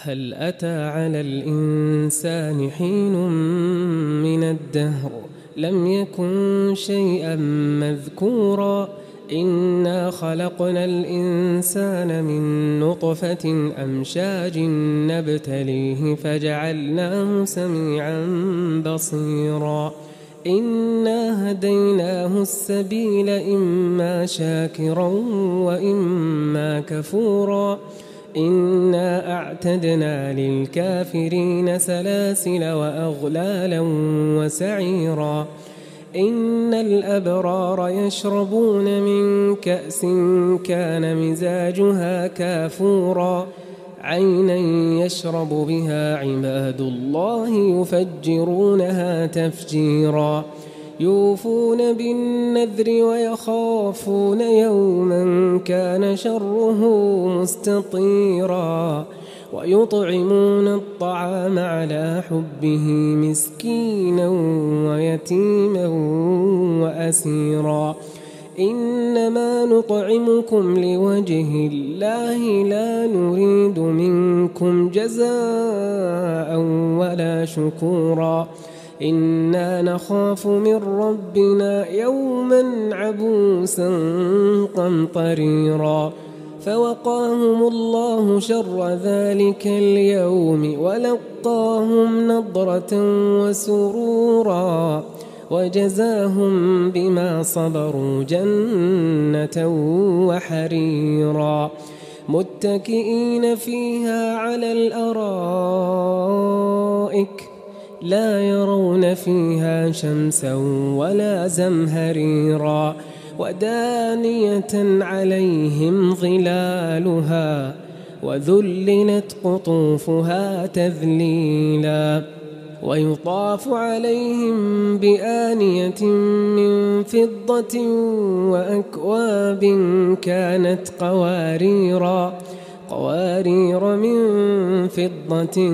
هل أتى على الإنسان حين من الدهر لم يكن شيئا مذكورا إنا خلقنا الإنسان من نطفة أمشاج نبتليه فجعلناه سميعا بصيرا إنا هديناه السبيل إما شاكرا وإما كفورا إنا أعتدنا للكافرين سلاسل وأغلالا وسعيرا إن الأبرار يشربون من كأس كان مزاجها كافورا عينا يشرب بها عباد الله يفجرونها تفجيرا يوفون بالنذر ويخافون يوما كان شره مستطيرا ويطعمون الطعام على حبه مسكينا ويتيما وأسيرا إنما نطعمكم لوجه الله لا نريد منكم جزاء ولا شكورا إنا نخاف من ربنا يوما عبوسا قمطريرا فوقاهم الله شر ذلك اليوم ولقاهم نضرة وسرورا وجزاهم بما صبروا جنة وحريرا متكئين فيها على الأرائك لا يرون فيها شمسا ولا زمهريرا ودانية عليهم ظلالها وذللت قطوفها تذليلا ويطاف عليهم بآنية من فضة وأكواب كانت قوارير من فضة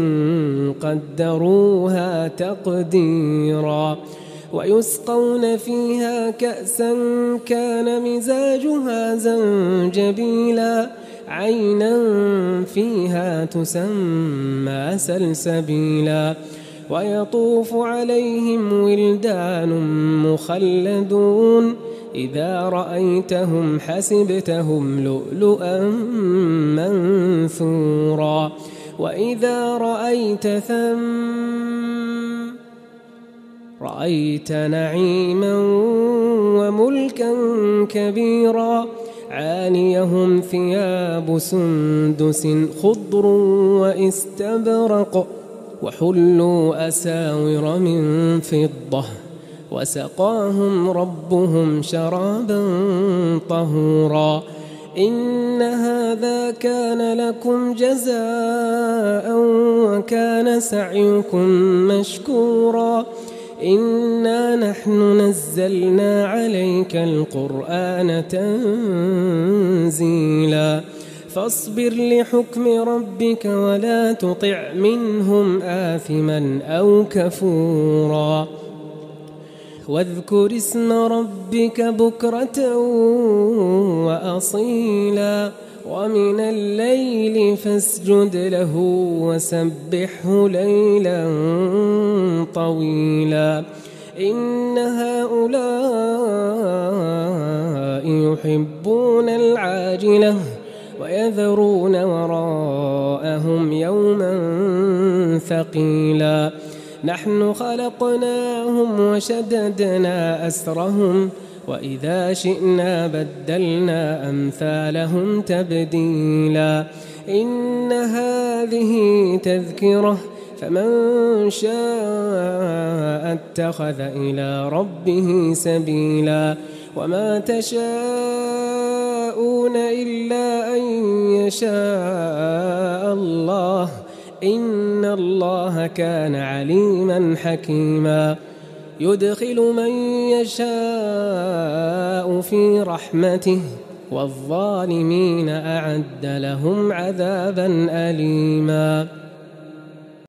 قدروها تقديرا ويسقون فيها كأسا كان مزاجها زنجبيلا عينا فيها تسمى سلسبيلا ويطوف عليهم ولدان مخلدون إذا رأيتهم حسبتهم لؤلؤا منثورا وإذا رأيت رأيت نعيما وملكا كبيرا عاليهم ثياب سندس خضر واستبرق وحلوا أساور من فضة وسقاهم ربهم شرابا طهورا إن هذا كان لكم جزاء وكان سعيكم مشكورا إنا نحن نزلنا عليك القرآن تنزيلا فاصبر لحكم ربك ولا تطع منهم آثما أو كفورا واذكر اسم ربك بكرة وأصيلا ومن الليل فاسجد له وسبحه ليلا طويلا إن هؤلاء يحبون العاجلة ويذرون وراءهم يوما ثقيلا نحن خلقناهم وشددنا أسرهم وإذا شئنا بدلنا أمثالهم تبديلا إن هذه تذكرة فمن شاء اتخذ إلى ربه سبيلا وما تشاءون إلا أن يشاء الله إن الله كان عليما حكيما يدخل من يشاء في رحمته والظالمين أعد لهم عذابا أليما